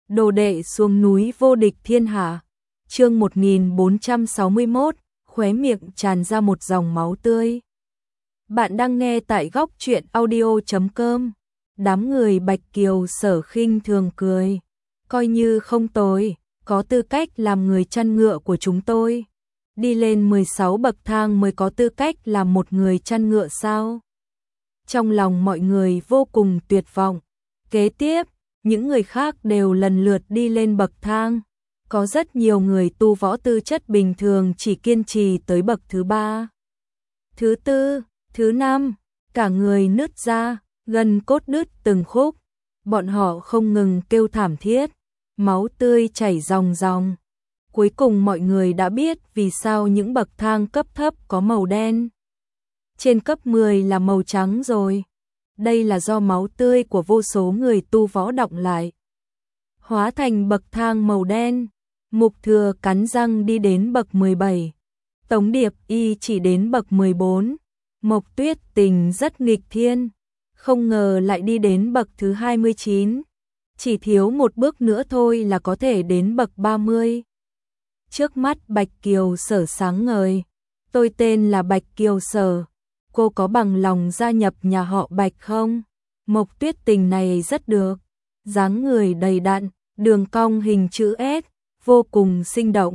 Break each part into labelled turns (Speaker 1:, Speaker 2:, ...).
Speaker 1: Đồ đệ xuống núi vô địch thiên hạ. Chương 1461, khóe miệng tràn ra một dòng máu tươi. Bạn đang nghe tại góc truyện audio.com. Đám người Bạch Kiều Sở khinh thường cười. Coi như không tồi, có tư cách làm người chăn ngựa của chúng tôi. Đi lên 16 bậc thang mới có tư cách làm một người chăn ngựa sao? Trong lòng mọi người vô cùng tuyệt vọng. Kế tiếp, những người khác đều lần lượt đi lên bậc thang. Có rất nhiều người tu võ tư chất bình thường chỉ kiên trì tới bậc thứ 3, thứ 4, thứ 5, cả người nứt ra, gân cốt đứt từng khúc. Bọn họ không ngừng kêu thảm thiết, máu tươi chảy ròng ròng. Cuối cùng mọi người đã biết vì sao những bậc thang cấp thấp có màu đen, trên cấp 10 là màu trắng rồi. Đây là do máu tươi của vô số người tu võ đọng lại, hóa thành bậc thang màu đen. Mục Thừa cắn răng đi đến bậc 17. Tống Điệp Y chỉ đến bậc 14. Mộc Tuyết Tình rất nghịch thiên, không ngờ lại đi đến bậc thứ 29. Chỉ thiếu một bước nữa thôi là có thể đến bậc 30. Trước mắt Bạch Kiều Sở sáng ngời. Tôi tên là Bạch Kiều Sở. Cô có bằng lòng gia nhập nhà họ Bạch không? Mộc Tuyết Tình này rất được. Dáng người đầy đặn, đường cong hình chữ S, vô cùng sinh động.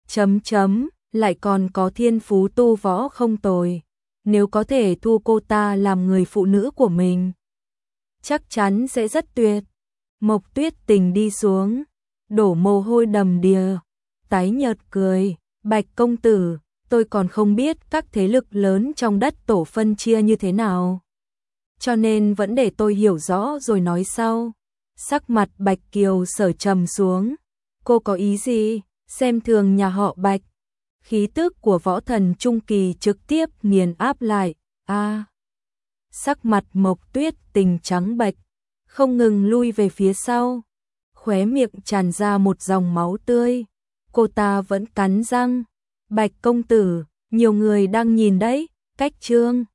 Speaker 1: Lại còn có thiên phú tu võ không tồi. Nếu có thể thu cô ta làm người phụ nữ của mình, chắc chắn sẽ rất tuyệt. Mộc Tuyết Tình đi xuống, đổ mồ hôi đầm đìa, tái nhợt cười. Bạch công tử, tôi còn không biết các thế lực lớn trong đất tổ phân chia như thế nào, cho nên vẫn để tôi hiểu rõ rồi nói sau. Sắc mặt Bạch Kiều Sở trầm xuống. Cô có ý gì? Xem thường nhà họ Bạch? Khí tức của võ thần trung kỳ trực tiếp nghiền áp lại. Sắc mặt Mộc Tuyết Tình trắng bệch, không ngừng lui về phía sau, khóe miệng tràn ra một dòng máu tươi. Cô ta vẫn cắn răng. Bạch công tử, nhiều người đang nhìn đấy. Cách chương